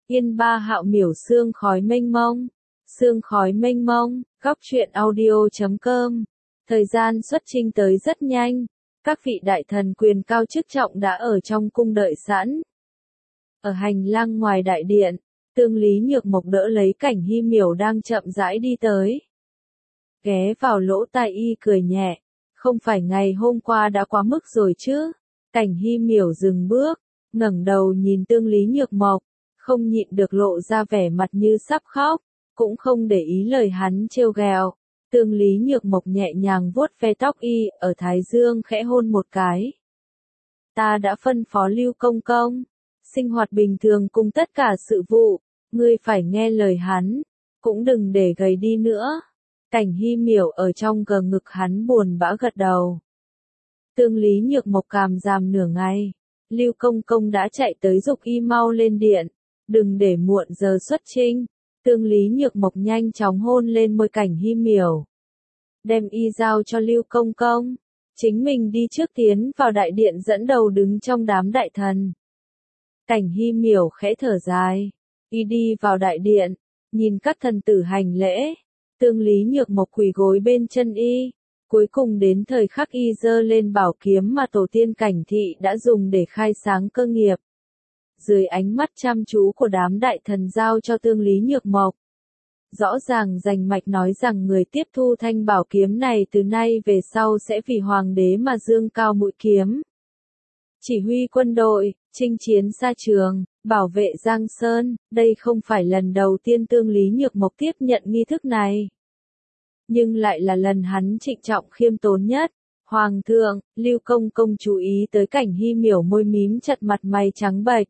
Yên ba hạo miểu sương khói mênh mông. Sương khói mênh mông, góc truyện audio.com. Thời gian xuất chinh tới rất nhanh. Các vị đại thần quyền cao chức trọng đã ở trong cung đợi sẵn. Ở hành lang ngoài đại điện, Tương Lý Nhược Mộc đỡ lấy Cảnh Hy Miểu đang chậm rãi đi tới. Ghé vào lỗ tai y cười nhẹ, không phải ngày hôm qua đã quá mức rồi chứ? Cảnh Hy Miểu dừng bước, ngẩng đầu nhìn Tương Lý Nhược Mộc, không nhịn được lộ ra vẻ mặt như sắp khóc, cũng không để ý lời hắn trêu ghẹo. Tương Lý Nhược Mộc nhẹ nhàng vuốt ve tóc y, ở thái dương khẽ hôn một cái. Ta đã phân phó Lưu Công Công, sinh hoạt bình thường cùng tất cả sự vụ, ngươi phải nghe lời hắn, cũng đừng để gầy đi nữa. Cảnh Hy Miểu ở trong gờ ngực hắn buồn bã gật đầu. Tương Lý Nhược Mộc cảm giảm nửa ngày, Lưu Công Công đã chạy tới giục y mau lên điện, đừng để muộn giờ xuất chinh. Tương Lý Nhược Mộc nhanh chóng hôn lên môi Cảnh Hy Miểu, đem y giao cho Lưu Công Công, chính mình đi trước tiến vào đại điện dẫn đầu đứng trong đám đại thần. Cảnh Hy Miểu khẽ thở dài, y đi vào đại điện, nhìn các thần tử hành lễ, Tương Lý Nhược Mộc quỳ gối bên chân y, cuối cùng đến thời khắc y giơ lên bảo kiếm mà tổ tiên Cảnh thị đã dùng để khai sáng cơ nghiệp. Dưới ánh mắt chăm chú của đám đại thần giao cho Tương Lý Nhược Mộc, rõ ràng rành mạch nói rằng người tiếp thu thanh bảo kiếm này từ nay về sau sẽ vì hoàng đế mà dương cao mũi kiếm. Chỉ huy quân đội, chinh chiến xa trường, bảo vệ Giang Sơn, đây không phải lần đầu tiên Tương Lý Nhược Mộc tiếp nhận nghi thức này. Nhưng lại là lần hắn trịnh trọng khiêm tốn nhất. Hoàng thượng, Lưu Công Công chú ý tới Cảnh Hy Miểu môi mím chặt mặt mày trắng bệch.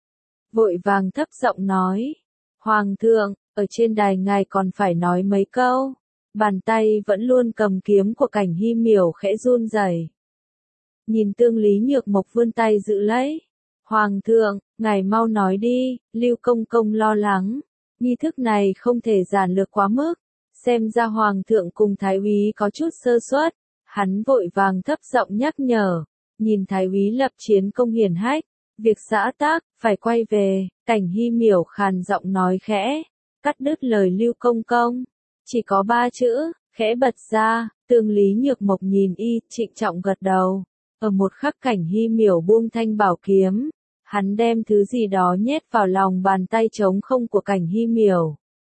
Vội vàng thấp giọng nói, Hoàng thượng, ở trên đài ngài còn phải nói mấy câu. Bàn tay vẫn luôn cầm kiếm của Cảnh Hy Miểu khẽ run rẩy. Nhìn Tương Lý Nhược Mộc vươn tay giữ lấy. Hoàng thượng, ngài mau nói đi, Lưu Công Công lo lắng. Nghi thức này không thể giản lược quá mức. Xem ra Hoàng thượng cùng Thái úy có chút sơ suất. Hắn vội vàng thấp giọng nhắc nhở. Nhìn Thái úy lập chiến công hiển hách. Việc xã tác, phải quay về. Cảnh Hy Miểu khàn giọng nói khẽ, cắt đứt lời Lưu Công Công. Chỉ có 3 chữ, khẽ bật ra. Tương Lý Nhược Mộc nhìn y, trịnh trọng gật đầu. Ở một khắc Cảnh Hy Miểu buông thanh bảo kiếm, hắn đem thứ gì đó nhét vào lòng bàn tay trống không của Cảnh Hy Miểu.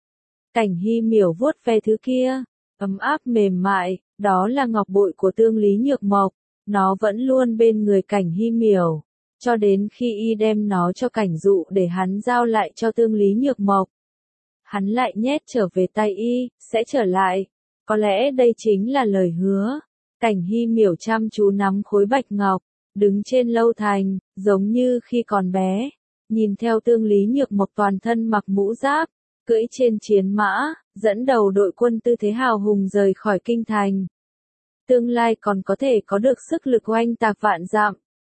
Cảnh Hy Miểu vuốt ve thứ kia, ấm áp mềm mại, đó là ngọc bội của Tương Lý Nhược Mộc, nó vẫn luôn bên người Cảnh Hy Miểu, cho đến khi y đem nó cho Cảnh Dụ để hắn giao lại cho Tương Lý Nhược Mộc. Hắn lại nhét trở về tay y, sẽ trở lại, có lẽ đây chính là lời hứa. Cảnh Hy Miểu chăm chú nắm khối bạch ngọc, đứng trên lâu thành, giống như khi còn bé, nhìn theo Tương Lý Nhược Mộc toàn thân mặc mũ giáp, cưỡi trên chiến mã, dẫn đầu đội quân tư thế hào hùng rời khỏi kinh thành. Tương lai còn có thể có được sức lực oanh tạc vạn dặm.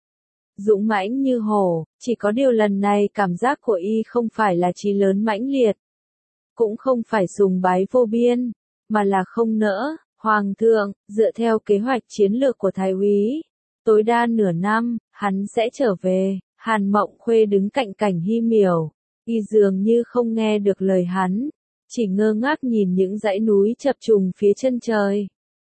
Dũng mãnh như hổ, chỉ có điều lần này cảm giác của y không phải là chí lớn mãnh liệt, cũng không phải sùng bái vô biên, mà là không nỡ. Hoàng thượng, dựa theo kế hoạch chiến lược của Thái úy, tối đa nửa năm, hắn sẽ trở về. Hàn Mộng Khuê đứng cạnh Cảnh Hy Miểu, y dường như không nghe được lời hắn, chỉ ngơ ngác nhìn những dãy núi chập trùng phía chân trời.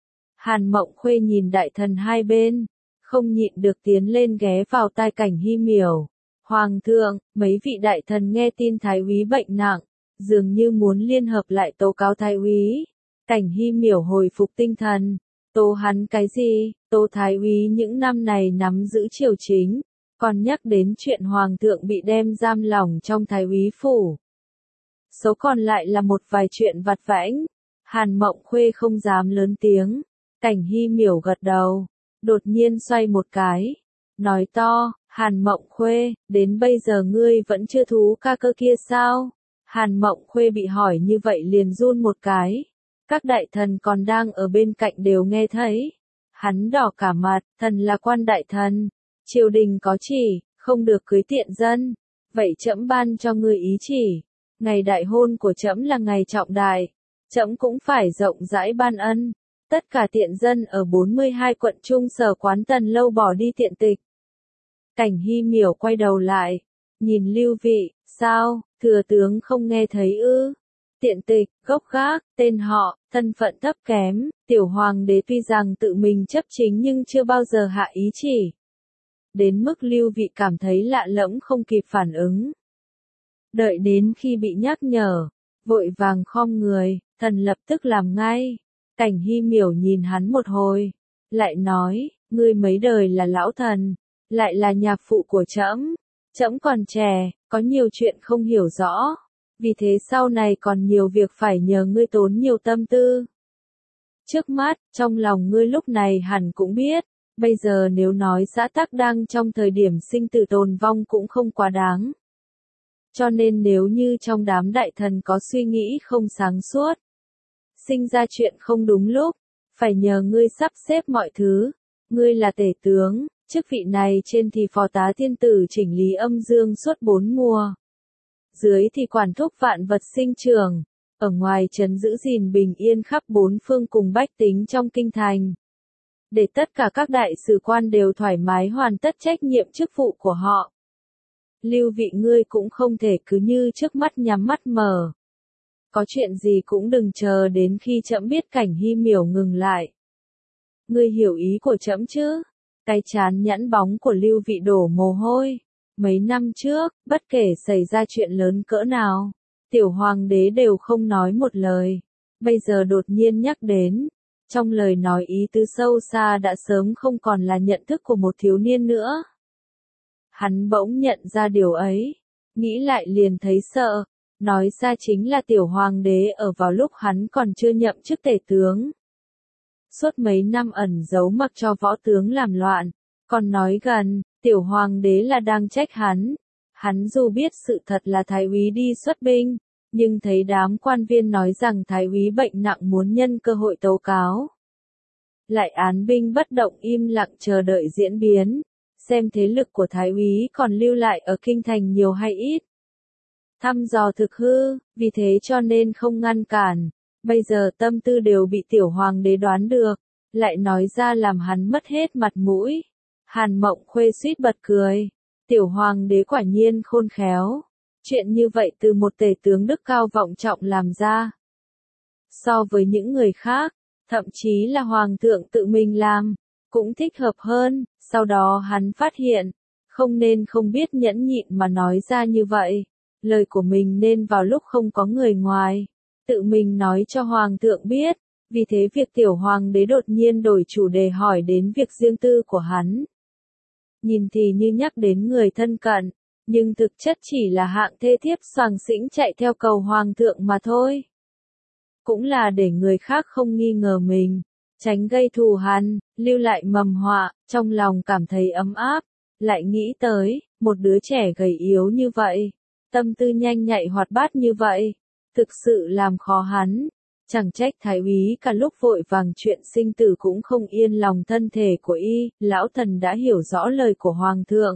Hàn Mộng Khuê nhìn đại thần hai bên, không nhịn được tiến lên ghé vào tai Cảnh Hy Miểu. Hoàng thượng, mấy vị đại thần nghe tin Thái úy bệnh nặng, dường như muốn liên hợp lại tố cáo Thái úy. Cảnh Hy Miểu hồi phục tinh thần, tố hắn cái gì, tố Thái úy những năm này nắm giữ triều chính, còn nhắc đến chuyện Hoàng thượng bị đem giam lỏng trong Thái úy phủ. Số còn lại là một vài chuyện vặt vãnh. Hàn Mộng Khuê không dám lớn tiếng. Cảnh Hy Miểu gật đầu, đột nhiên xoay một cái, nói to, Hàn Mộng Khuê, đến bây giờ ngươi vẫn chưa thú ca cơ kia sao? Hàn Mộng Khuê bị hỏi như vậy liền run một cái. Các đại thần còn đang ở bên cạnh đều nghe thấy. Hắn đỏ cả mặt, thần là quan đại thần. Triều đình có chỉ, không được cưới tiện dân. Vậy trẫm ban cho ngươi ý chỉ. Ngày đại hôn của trẫm là ngày trọng đại. Trẫm cũng phải rộng rãi ban ân. Tất cả tiện dân ở 42 quận Trung Sở Quán Tần Lâu bỏ đi tiện tịch. Cảnh Hy Miểu quay đầu lại. Nhìn Lưu Vị, sao, Thừa tướng không nghe thấy ư? Tiện tịch, gốc gác, tên họ, thân phận thấp kém, tiểu hoàng đế tuy rằng tự mình chấp chính nhưng chưa bao giờ hạ ý chỉ. Đến mức Lưu Vị cảm thấy lạ lẫm không kịp phản ứng. Đợi đến khi bị nhắc nhở, vội vàng khom người, thần lập tức làm ngay. Cảnh Hy Miểu nhìn hắn một hồi, lại nói, ngươi mấy đời là lão thần, lại là nhạc phụ của trẫm, trẫm còn trẻ, có nhiều chuyện không hiểu rõ, vì thế sau này còn nhiều việc phải nhờ ngươi tốn nhiều tâm tư. Trước mắt, trong lòng ngươi lúc này hẳn cũng biết, bây giờ nếu nói xã tắc đang trong thời điểm sinh tử tồn vong cũng không quá đáng. Cho nên nếu như trong đám đại thần có suy nghĩ không sáng suốt, sinh ra chuyện không đúng lúc, phải nhờ ngươi sắp xếp mọi thứ. Ngươi là tể tướng, chức vị này trên thì phó tá thiên tử chỉnh lý âm dương suốt 4 mùa. Dưới thì quản thúc vạn vật sinh trưởng, ở ngoài trấn giữ gìn bình yên khắp bốn phương cùng bách tính trong kinh thành. Để tất cả các đại sử quan đều thoải mái hoàn tất trách nhiệm chức vụ của họ. Lưu Vị ngươi cũng không thể cứ như trước mắt nhắm mắt mở. Có chuyện gì cũng đừng chờ đến khi trẫm biết. Cảnh Hy Miểu ngừng lại. Ngươi hiểu ý của trẫm chứ? Cái trán nhẵn bóng của Lưu Vị đổ mồ hôi. Mấy năm trước, bất kể xảy ra chuyện lớn cỡ nào, tiểu hoàng đế đều không nói một lời. Bây giờ đột nhiên nhắc đến, trong lời nói ý tứ sâu xa đã sớm không còn là nhận thức của một thiếu niên nữa. Hắn bỗng nhận ra điều ấy, nghĩ lại liền thấy sợ, nói ra chính là tiểu hoàng đế ở vào lúc hắn còn chưa nhậm chức tể tướng. Suốt mấy năm ẩn giấu mặc cho võ tướng làm loạn, còn nói gần, tiểu hoàng đế là đang trách hắn. Hắn dù biết sự thật là thái úy đi xuất binh, nhưng thấy đám quan viên nói rằng thái úy bệnh nặng muốn nhân cơ hội tố cáo. Lại án binh bất động im lặng chờ đợi diễn biến, xem thế lực của thái úy còn lưu lại ở kinh thành nhiều hay ít. Thăm dò thực hư, vì thế cho nên không ngăn cản. Bây giờ tâm tư đều bị tiểu hoàng đế đoán được, lại nói ra làm hắn mất hết mặt mũi. Hàn Mộng Khuê suýt bật cười. Tiểu hoàng đế quả nhiên khôn khéo. Chuyện như vậy từ một tể tướng đức cao vọng trọng làm ra. So với những người khác, thậm chí là hoàng thượng tự mình làm, cũng thích hợp hơn. Sau đó hắn phát hiện, không nên không biết nhẫn nhịn mà nói ra như vậy. Lời của mình nên vào lúc không có người ngoài, tự mình nói cho hoàng thượng biết. Vì thế việc tiểu hoàng đế đột nhiên đổi chủ đề hỏi đến việc riêng tư của hắn. Nhìn thì như nhắc đến người thân cận, nhưng thực chất chỉ là hạng thê thiếp xoàng xĩnh chạy theo cầu hoàng thượng mà thôi. Cũng là để người khác không nghi ngờ mình, tránh gây thù hằn, lưu lại mầm họa, trong lòng cảm thấy ấm áp, lại nghĩ tới, một đứa trẻ gầy yếu như vậy, tâm tư nhanh nhạy hoạt bát như vậy, thực sự làm khó hắn. Chẳng trách thái úy cả lúc vội vàng chuyện sinh tử cũng không yên lòng thân thể của y. Lão thần đã hiểu rõ lời của hoàng thượng.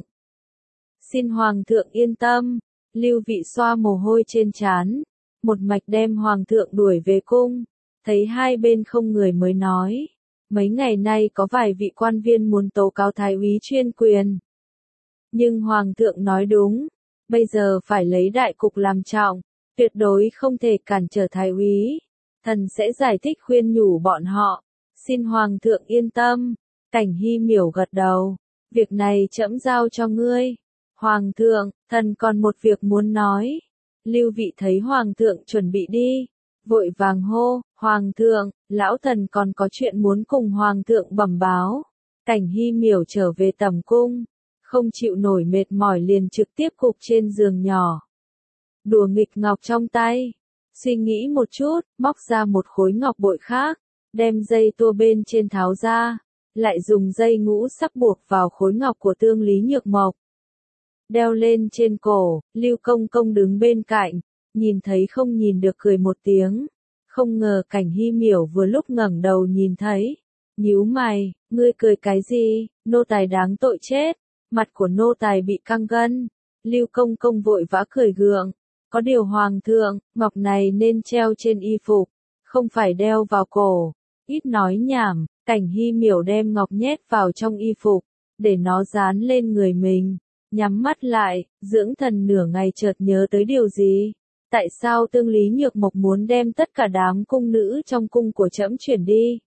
Xin hoàng thượng yên tâm. Lưu Vị xoa mồ hôi trên trán, một mạch đem hoàng thượng đuổi về cung. Thấy hai bên không người mới nói, mấy ngày nay có vài vị quan viên muốn tố cáo thái úy chuyên quyền. Nhưng hoàng thượng nói đúng, bây giờ phải lấy đại cục làm trọng, tuyệt đối không thể cản trở thái úy. Thần sẽ giải thích khuyên nhủ bọn họ. Xin hoàng thượng yên tâm. Cảnh Hy Miểu gật đầu. Việc này trẫm giao cho ngươi. Hoàng thượng, thần còn một việc muốn nói. Lưu Vị thấy hoàng thượng chuẩn bị đi, vội vàng hô, hoàng thượng, lão thần còn có chuyện muốn cùng hoàng thượng bẩm báo. Cảnh Hy Miểu trở về tầm cung, không chịu nổi mệt mỏi liền trực tiếp gục trên giường nhỏ. Đùa nghịch ngọc trong tay. Suy nghĩ một chút, móc ra một khối ngọc bội khác, đem dây tua bên trên tháo ra, lại dùng dây ngũ sắc buộc vào khối ngọc của Tương Lý Nhược Mộc. Đeo lên trên cổ, Lưu Công Công đứng bên cạnh, nhìn thấy không nhìn được cười một tiếng. Không ngờ Cảnh Hy Miểu vừa lúc ngẩng đầu nhìn thấy, nhíu mày, ngươi cười cái gì, nô tài đáng tội chết. Mặt của nô tài bị căng gân. Lưu Công Công vội vã cười gượng. Có điều hoàng thượng, ngọc này nên treo trên y phục, không phải đeo vào cổ. Ít nói nhảm, Cảnh Hy Miểu đem ngọc nhét vào trong y phục, để nó dán lên người mình. nhắm mắt lại, dưỡng thần nửa ngày chợt nhớ tới điều gì. Tại sao Tương Lý Nhược Mộc muốn đem tất cả đám cung nữ trong cung của trẫm chuyển đi?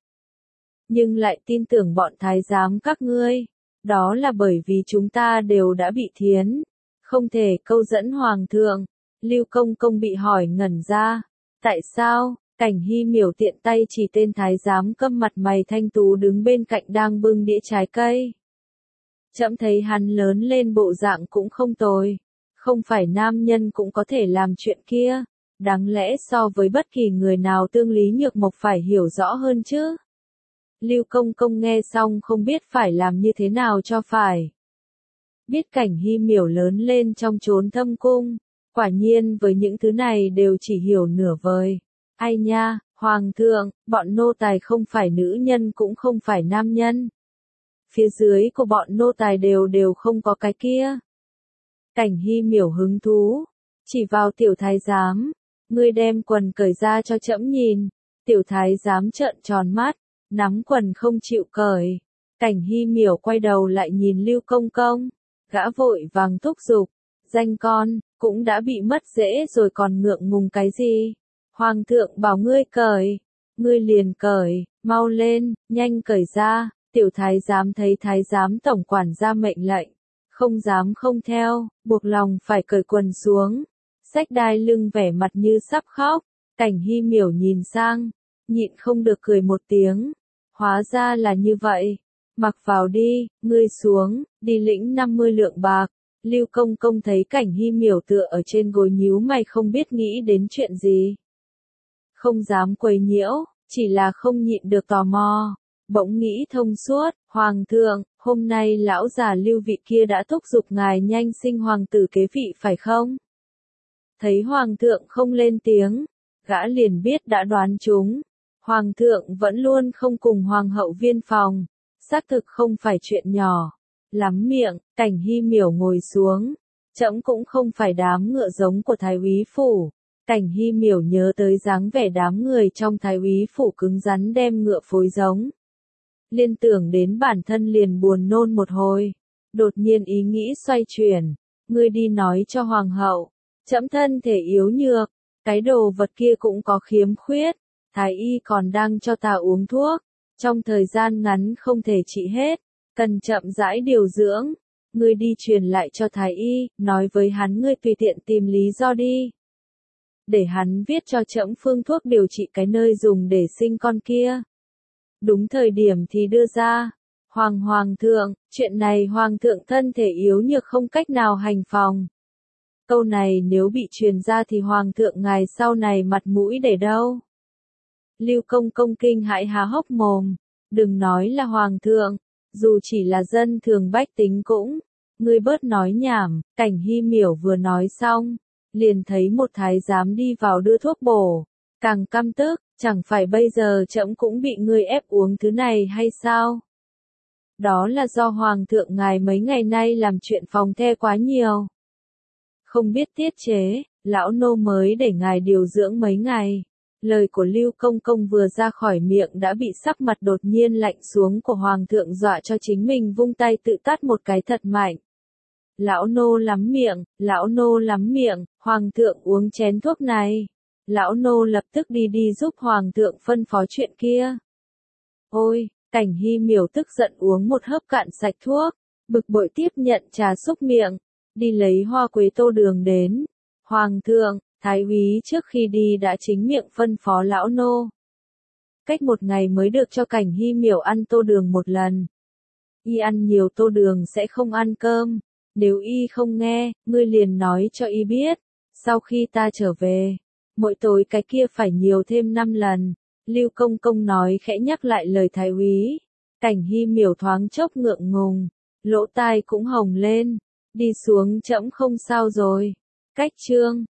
Nhưng lại tin tưởng bọn thái giám các ngươi. Đó là bởi vì chúng ta đều đã bị thiến. Không thể câu dẫn hoàng thượng. Lưu Công Công bị hỏi ngẩn ra. Tại sao? Cảnh Hy Miểu tiện tay chỉ tên thái giám câm mặt mày thanh tú đứng bên cạnh đang bưng đĩa trái cây. Trẫm thấy hắn lớn lên bộ dạng cũng không tồi. Không phải nam nhân cũng có thể làm chuyện kia. Đáng lẽ so với bất kỳ người nào Tương Lý Nhược Mộc phải hiểu rõ hơn chứ. Lưu Công Công nghe xong không biết phải làm như thế nào cho phải. Biết Cảnh Hy Miểu lớn lên trong chốn thâm cung. Quả nhiên với những thứ này đều chỉ hiểu nửa vời. Ai nha, Hoàng thượng, bọn nô tài không phải nữ nhân cũng không phải nam nhân. Phía dưới của bọn nô tài đều không có cái kia. Cảnh Hy Miểu hứng thú, chỉ vào tiểu thái giám, ngươi đem quần cởi ra cho trẫm nhìn. Tiểu thái giám trợn tròn mắt, nắm quần không chịu cởi. Cảnh Hy Miểu quay đầu lại nhìn Lưu Công Công, gã vội vàng thúc giục, danh con, cũng đã bị mất dễ rồi còn ngượng ngùng cái gì? Hoàng thượng bảo ngươi cởi, ngươi liền cởi, mau lên, nhanh cởi ra. Tiểu thái giám thấy thái giám tổng quản ra mệnh lệnh, không dám không theo, buộc lòng phải cởi quần xuống, xách đai lưng vẻ mặt như sắp khóc. Cảnh Hy Miểu nhìn sang, nhịn không được cười một tiếng, hóa ra là như vậy, mặc vào đi, ngươi xuống, đi lĩnh 50 lượng bạc. Lưu Công Công thấy Cảnh Hy Miểu tựa ở trên gối nhíu mày không biết nghĩ đến chuyện gì. Không dám quấy nhiễu, chỉ là không nhịn được tò mò. Bỗng nghĩ thông suốt, Hoàng thượng, hôm nay lão già Lưu vị kia đã thúc giục ngài nhanh sinh hoàng tử kế vị phải không? Thấy Hoàng thượng không lên tiếng, gã liền biết đã đoán trúng. Hoàng thượng vẫn luôn không cùng Hoàng hậu viên phòng, xác thực không phải chuyện nhỏ. Lắm miệng, Cảnh Hy Miểu ngồi xuống, trẫm cũng không phải đám ngựa giống của Thái úy phủ. Cảnh Hy Miểu nhớ tới dáng vẻ đám người trong Thái úy phủ cứng rắn đem ngựa phối giống. Liên tưởng đến bản thân liền buồn nôn một hồi. Đột nhiên ý nghĩ xoay chuyển. Ngươi đi nói cho hoàng hậu. Trẫm thân thể yếu nhược. Cái đồ vật kia cũng có khiếm khuyết. Thái y còn đang cho ta uống thuốc. Trong thời gian ngắn không thể trị hết. Cần chậm rãi điều dưỡng. Ngươi đi truyền lại cho thái y. Nói với hắn ngươi tùy tiện tìm lý do đi. Để hắn viết cho trẫm phương thuốc điều trị cái nơi dùng để sinh con kia. Đúng thời điểm thì đưa ra. Hoàng thượng, chuyện này hoàng thượng thân thể yếu nhược không cách nào hành phòng. Câu này nếu bị truyền ra thì hoàng thượng ngài sau này mặt mũi để đâu? Lưu Công Công kinh hãi há hốc mồm. Đừng nói là hoàng thượng, dù chỉ là dân thường bách tính cũng. Ngươi bớt nói nhảm. Cảnh Hy Miểu vừa nói xong, liền thấy một thái giám đi vào đưa thuốc bổ. Càng căm tức, chẳng phải bây giờ trẫm cũng bị ngươi ép uống thứ này hay sao? Đó là do hoàng thượng ngài mấy ngày nay làm chuyện phòng the quá nhiều. Không biết tiết chế, lão nô mới để ngài điều dưỡng mấy ngày. Lời của Lưu Công Công vừa ra khỏi miệng đã bị sắc mặt đột nhiên lạnh xuống của hoàng thượng dọa cho chính mình vung tay tự tát một cái thật mạnh. Lão nô lắm miệng, hoàng thượng uống chén thuốc này. Lão nô lập tức đi giúp hoàng thượng phân phó chuyện kia. Ôi, Cảnh Hy Miểu tức giận uống một hớp cạn sạch thuốc, bực bội tiếp nhận trà xúc miệng, đi lấy hoa quế tô đường đến. Hoàng thượng, thái úy trước khi đi đã chính miệng phân phó lão nô. Cách một ngày mới được cho Cảnh Hy Miểu ăn tô đường một lần. Y ăn nhiều tô đường sẽ không ăn cơm. Nếu y không nghe, ngươi liền nói cho y biết. Sau khi ta trở về, mỗi tối cái kia phải nhiều thêm 5 lần. Lưu Công Công nói khẽ nhắc lại lời thái úy. Cảnh Hy Miểu thoáng chốc ngượng ngùng, lỗ tai cũng hồng lên. Đi xuống trẫm không sao rồi. Cách chương